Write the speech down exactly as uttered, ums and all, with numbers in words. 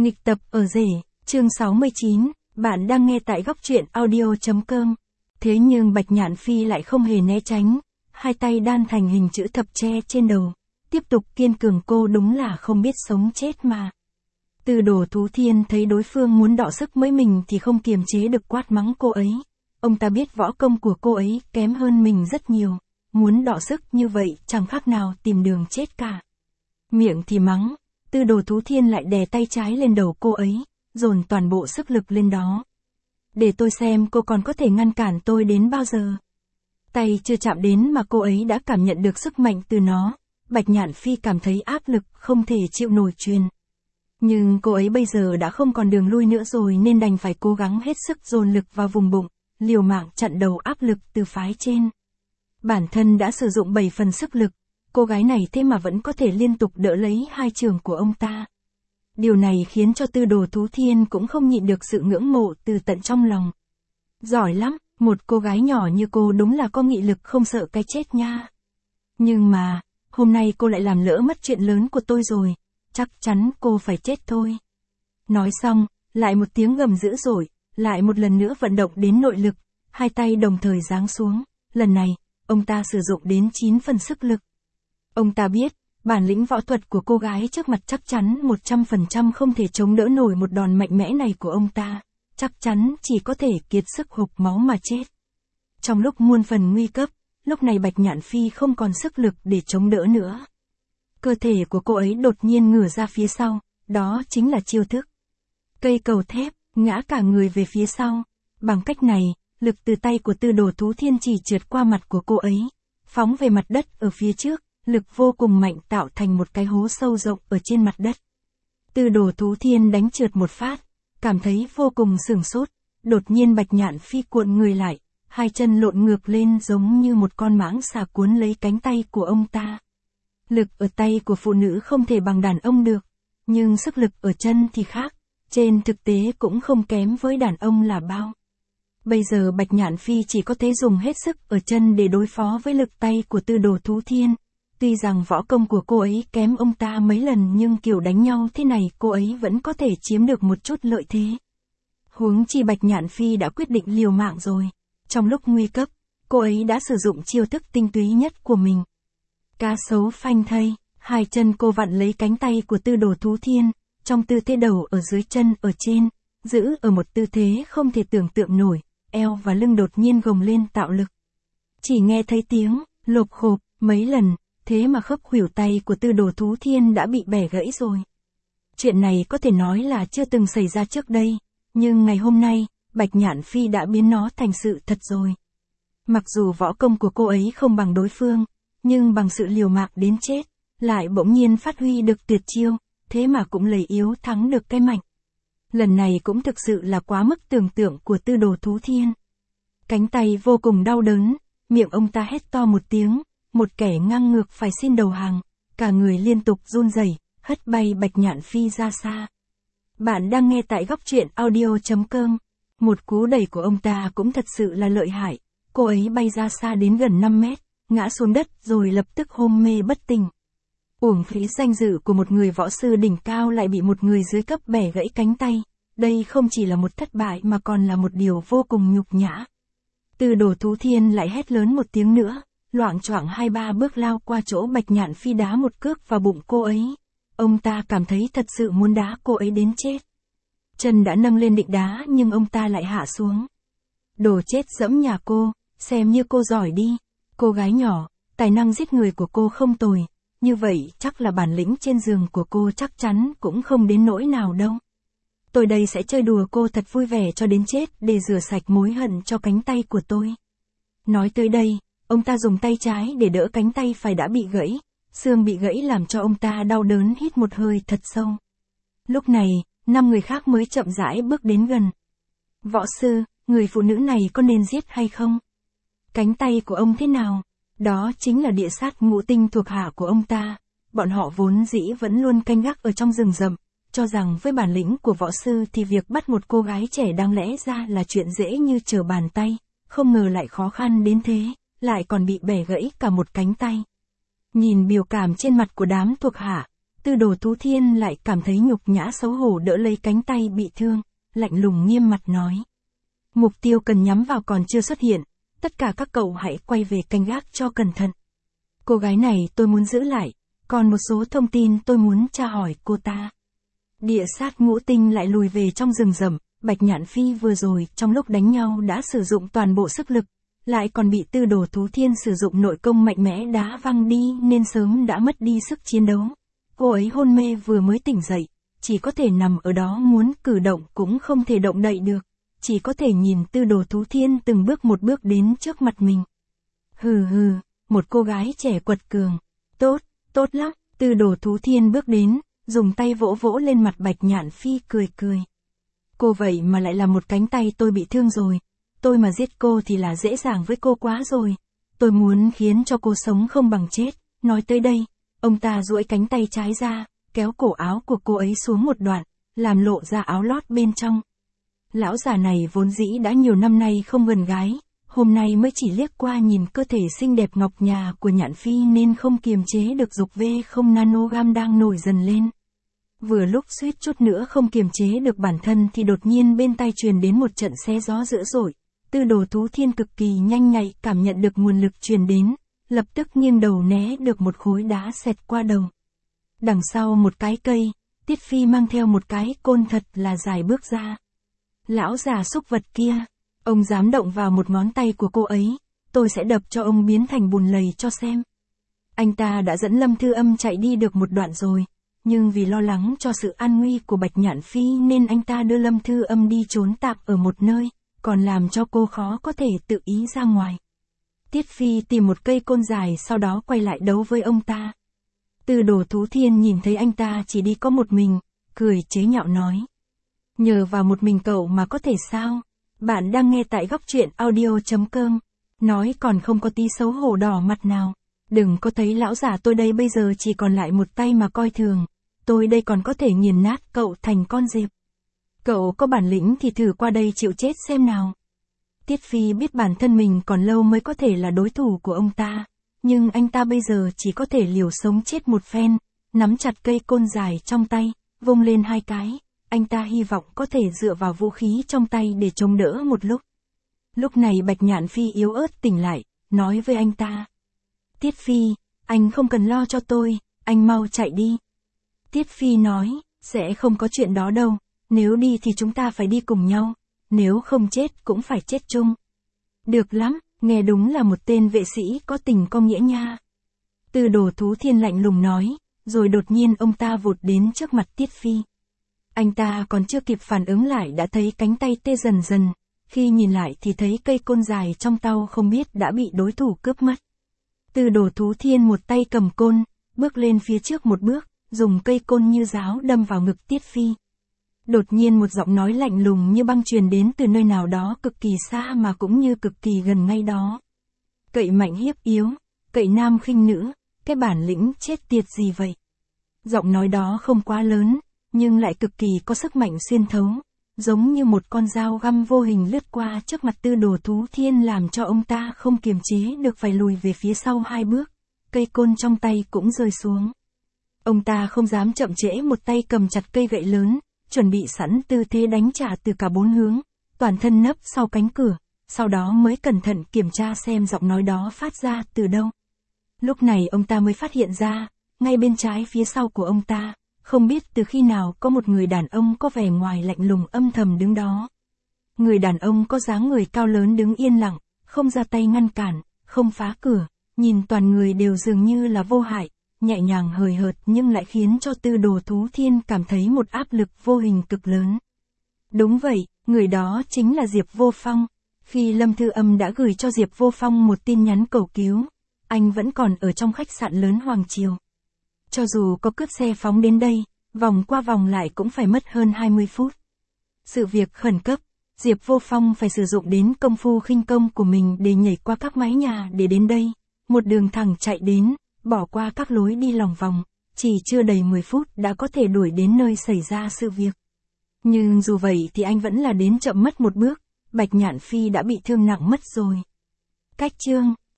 Nghịch tập ở rể, chương sáu mươi chín, bạn đang nghe tại góc truyện audio chấm com. Thế nhưng Bạch Nhạn Phi lại không hề né tránh, hai tay đan thành hình chữ thập che trên đầu, tiếp tục kiên cường. Cô đúng là không biết sống chết mà. Tư Đồ Thú Thiên thấy đối phương muốn đọ sức với mình thì không kiềm chế được quát mắng cô ấy. Ông ta biết võ công của cô ấy kém hơn mình rất nhiều, muốn đọ sức như vậy chẳng khác nào tìm đường chết cả. Miệng thì mắng, Tư Đồ Thú Thiên lại đè tay trái lên đầu cô ấy, dồn toàn bộ sức lực lên đó. Để tôi xem cô còn có thể ngăn cản tôi đến bao giờ. Tay chưa chạm đến mà cô ấy đã cảm nhận được sức mạnh từ nó. Bạch Nhạn Phi cảm thấy áp lực không thể chịu nổi truyền. Nhưng cô ấy bây giờ đã không còn đường lui nữa rồi nên đành phải cố gắng hết sức dồn lực vào vùng bụng, liều mạng chặn đầu áp lực từ phái trên. Bản thân đã sử dụng bảy phần sức lực, cô gái này thế mà vẫn có thể liên tục đỡ lấy hai chưởng của ông ta. Điều này khiến cho Tư Đồ Thú Thiên cũng không nhịn được sự ngưỡng mộ từ tận trong lòng. Giỏi lắm, một cô gái nhỏ như cô đúng là có nghị lực không sợ cái chết nha. Nhưng mà, hôm nay cô lại làm lỡ mất chuyện lớn của tôi rồi, chắc chắn cô phải chết thôi. Nói xong, lại một tiếng gầm dữ dội, lại một lần nữa vận động đến nội lực, hai tay đồng thời giáng xuống, lần này, ông ta sử dụng đến chín phần sức lực. Ông ta biết, bản lĩnh võ thuật của cô gái trước mặt chắc chắn một trăm phần trăm không thể chống đỡ nổi một đòn mạnh mẽ này của ông ta, chắc chắn chỉ có thể kiệt sức hộc máu mà chết. Trong lúc muôn phần nguy cấp, lúc này Bạch Nhạn Phi không còn sức lực để chống đỡ nữa. Cơ thể của cô ấy đột nhiên ngửa ra phía sau, đó chính là chiêu thức cây cầu thép, ngã cả người về phía sau. Bằng cách này, lực từ tay của Tư Đồ Thú Thiên chỉ trượt qua mặt của cô ấy, phóng về mặt đất ở phía trước, lực vô cùng mạnh tạo thành một cái hố sâu rộng ở trên mặt đất. Tư Đồ Thú Thiên đánh trượt một phát, cảm thấy vô cùng sửng sốt, đột nhiên Bạch Nhạn Phi cuộn người lại, hai chân lộn ngược lên giống như một con mãng xà cuốn lấy cánh tay của ông ta. Lực ở tay của phụ nữ không thể bằng đàn ông được, nhưng sức lực ở chân thì khác, trên thực tế cũng không kém với đàn ông là bao. Bây giờ Bạch Nhạn Phi chỉ có thể dùng hết sức ở chân để đối phó với lực tay của Tư Đồ Thú Thiên. Tuy rằng võ công của cô ấy kém ông ta mấy lần nhưng kiểu đánh nhau thế này cô ấy vẫn có thể chiếm được một chút lợi thế. Huống chi Bạch Nhạn Phi đã quyết định liều mạng rồi. Trong lúc nguy cấp, cô ấy đã sử dụng chiêu thức tinh túy nhất của mình. Cá sấu phanh thây, hai chân cô vặn lấy cánh tay của Tư Đồ Thú Thiên, trong tư thế đầu ở dưới chân ở trên, giữ ở một tư thế không thể tưởng tượng nổi, eo và lưng đột nhiên gồng lên tạo lực. Chỉ nghe thấy tiếng lộp khộp mấy lần, thế mà khớp khuỷu tay của Tư Đồ Thú Thiên đã bị bẻ gãy rồi. Chuyện này có thể nói là chưa từng xảy ra trước đây, nhưng ngày hôm nay, Bạch Nhạn Phi đã biến nó thành sự thật rồi. Mặc dù võ công của cô ấy không bằng đối phương, nhưng bằng sự liều mạng đến chết, lại bỗng nhiên phát huy được tuyệt chiêu, thế mà cũng lấy yếu thắng được cái mạnh. Lần này cũng thực sự là quá mức tưởng tượng của Tư Đồ Thú Thiên. Cánh tay vô cùng đau đớn, miệng ông ta hét to một tiếng, một kẻ ngang ngược phải xin đầu hàng, cả người liên tục run rẩy, hất bay Bạch Nhạn Phi ra xa. Bạn đang nghe tại góc truyện audio chấm com. Một cú đẩy của ông ta cũng thật sự là lợi hại, cô ấy bay ra xa đến gần năm mét, ngã xuống đất rồi lập tức hôn mê bất tỉnh. Uổng phí danh dự của một người võ sư đỉnh cao lại bị một người dưới cấp bẻ gãy cánh tay, đây không chỉ là một thất bại mà còn là một điều vô cùng nhục nhã. Tư Đồ Thú Thiên lại hét lớn một tiếng nữa, loạng choạng hai ba bước lao qua chỗ Bạch Nhạn Phi đá một cước vào bụng cô ấy. Ông ta cảm thấy thật sự muốn đá cô ấy đến chết. Chân đã nâng lên định đá nhưng ông ta lại hạ xuống. Đồ chết dẫm nhà cô, xem như cô giỏi đi. Cô gái nhỏ, tài năng giết người của cô không tồi, như vậy chắc là bản lĩnh trên giường của cô chắc chắn cũng không đến nỗi nào đâu. Tôi đây sẽ chơi đùa cô thật vui vẻ cho đến chết để rửa sạch mối hận cho cánh tay của tôi. Nói tới đây, ông ta dùng tay trái để đỡ cánh tay phải đã bị gãy, xương bị gãy làm cho ông ta đau đớn hít một hơi thật sâu. Lúc này, năm người khác mới chậm rãi bước đến gần. Võ sư, người phụ nữ này có nên giết hay không? Cánh tay của ông thế nào? Đó chính là địa sát ngũ tinh thuộc hạ của ông ta. Bọn họ vốn dĩ vẫn luôn canh gác ở trong rừng rậm, cho rằng với bản lĩnh của võ sư thì việc bắt một cô gái trẻ đáng lẽ ra là chuyện dễ như trở bàn tay, không ngờ lại khó khăn đến thế, lại còn bị bẻ gãy cả một cánh tay. Nhìn biểu cảm trên mặt của đám thuộc hạ, Tư Đồ Tú Thiên lại cảm thấy nhục nhã xấu hổ đỡ lấy cánh tay bị thương, lạnh lùng nghiêm mặt nói. Mục tiêu cần nhắm vào còn chưa xuất hiện, tất cả các cậu hãy quay về canh gác cho cẩn thận. Cô gái này tôi muốn giữ lại, còn một số thông tin tôi muốn tra hỏi cô ta. Địa sát ngũ tinh lại lùi về trong rừng rậm, Bạch Nhạn Phi vừa rồi trong lúc đánh nhau đã sử dụng toàn bộ sức lực, lại còn bị Tư Đồ Tú Thiên sử dụng nội công mạnh mẽ đá văng đi nên sớm đã mất đi sức chiến đấu. Cô ấy hôn mê vừa mới tỉnh dậy, chỉ có thể nằm ở đó muốn cử động cũng không thể động đậy được, chỉ có thể nhìn Tư Đồ Tú Thiên từng bước một bước đến trước mặt mình. Hừ hừ, một cô gái trẻ quật cường. Tốt, tốt lắm, Tư Đồ Tú Thiên bước đến, dùng tay vỗ vỗ lên mặt Bạch Nhạn Phi cười cười. Cô vậy mà lại là một cánh tay tôi bị thương rồi, tôi mà giết cô thì là dễ dàng với cô quá rồi. Tôi muốn khiến cho cô sống không bằng chết. Nói tới đây, ông ta duỗi cánh tay trái ra, kéo cổ áo của cô ấy xuống một đoạn, làm lộ ra áo lót bên trong. Lão già này vốn dĩ đã nhiều năm nay không gần gái, hôm nay mới chỉ liếc qua nhìn cơ thể xinh đẹp ngọc nhà của Nhạn Phi nên không kiềm chế được dục vê không nanogam đang nổi dần lên. Vừa lúc suýt chút nữa không kiềm chế được bản thân thì đột nhiên bên tai truyền đến một trận xé gió dữ dội. Tư Đồ Tú Thiên cực kỳ nhanh nhạy cảm nhận được nguồn lực truyền đến, lập tức nghiêng đầu né được một khối đá xẹt qua đầu. Đằng sau một cái cây, Tiết Phi mang theo một cái côn thật là dài bước ra. Lão già xúc vật kia, ông dám động vào một ngón tay của cô ấy, tôi sẽ đập cho ông biến thành bùn lầy cho xem. Anh ta đã dẫn Lâm Thư Âm chạy đi được một đoạn rồi, nhưng vì lo lắng cho sự an nguy của Bạch Nhạn Phi nên anh ta đưa Lâm Thư Âm đi trốn tạm ở một nơi, còn làm cho cô khó có thể tự ý ra ngoài. Tiết Phi tìm một cây côn dài sau đó quay lại đấu với ông ta. Tư Đồ Tú Thiên nhìn thấy anh ta chỉ đi có một mình, cười chế nhạo nói. Nhờ vào một mình cậu mà có thể sao? Bạn đang nghe tại góc truyện audio chấm com. Nói còn không có tí xấu hổ đỏ mặt nào. Đừng có thấy lão già tôi đây bây giờ chỉ còn lại một tay mà coi thường. Tôi đây còn có thể nghiền nát cậu thành con diệp. Cậu có bản lĩnh thì thử qua đây chịu chết xem nào. Tiết Phi biết bản thân mình còn lâu mới có thể là đối thủ của ông ta. Nhưng anh ta bây giờ chỉ có thể liều sống chết một phen, nắm chặt cây côn dài trong tay, vung lên hai cái. Anh ta hy vọng có thể dựa vào vũ khí trong tay để chống đỡ một lúc. Lúc này Bạch Nhạn Phi yếu ớt tỉnh lại, nói với anh ta. Tiết Phi, anh không cần lo cho tôi, anh mau chạy đi. Tiết Phi nói, sẽ không có chuyện đó đâu, nếu đi thì chúng ta phải đi cùng nhau, nếu không chết cũng phải chết chung. Được lắm, nghe đúng là một tên vệ sĩ có tình có nghĩa nha. Tư Đồ Tú Thiên lạnh lùng nói, rồi đột nhiên ông ta vụt đến trước mặt Tiết Phi. Anh ta còn chưa kịp phản ứng lại đã thấy cánh tay tê dần dần, khi nhìn lại thì thấy cây côn dài trong tay không biết đã bị đối thủ cướp mất. Tư Đồ Tú Thiên một tay cầm côn, bước lên phía trước một bước, dùng cây côn như giáo đâm vào ngực Tiết Phi. Đột nhiên một giọng nói lạnh lùng như băng truyền đến từ nơi nào đó cực kỳ xa mà cũng như cực kỳ gần ngay đó. Cậy mạnh hiếp yếu, cậy nam khinh nữ, cái bản lĩnh chết tiệt gì vậy? Giọng nói đó không quá lớn, nhưng lại cực kỳ có sức mạnh xuyên thấu, giống như một con dao găm vô hình lướt qua trước mặt Tư Đồ Tú Thiên làm cho ông ta không kiềm chế được phải lùi về phía sau hai bước, cây côn trong tay cũng rơi xuống. Ông ta không dám chậm trễ, một tay cầm chặt cây gậy lớn, chuẩn bị sẵn tư thế đánh trả từ cả bốn hướng, toàn thân nấp sau cánh cửa, sau đó mới cẩn thận kiểm tra xem giọng nói đó phát ra từ đâu. Lúc này ông ta mới phát hiện ra, ngay bên trái phía sau của ông ta, không biết từ khi nào có một người đàn ông có vẻ ngoài lạnh lùng âm thầm đứng đó. Người đàn ông có dáng người cao lớn đứng yên lặng, không ra tay ngăn cản, không phá cửa, nhìn toàn người đều dường như là vô hại, nhẹ nhàng hời hợt nhưng lại khiến cho Tư Đồ Tú Thiên cảm thấy một áp lực vô hình cực lớn. Đúng vậy, người đó chính là Diệp Vô Phong. Khi Lâm Thư Âm đã gửi cho Diệp Vô Phong một tin nhắn cầu cứu, anh vẫn còn ở trong khách sạn lớn Hoàng Triều. Cho dù có cướp xe phóng đến đây, vòng qua vòng lại cũng phải mất hơn hai mươi phút. Sự việc khẩn cấp, Diệp Vô Phong phải sử dụng đến công phu khinh công của mình để nhảy qua các mái nhà để đến đây, một đường thẳng chạy đến, bỏ qua các lối đi lòng vòng, chỉ chưa đầy mười phút đã có thể đuổi đến nơi xảy ra sự việc. Nhưng dù vậy thì anh vẫn là đến chậm mất một bước, Bạch Nhạn Phi đã bị thương nặng mất rồi. Cách chương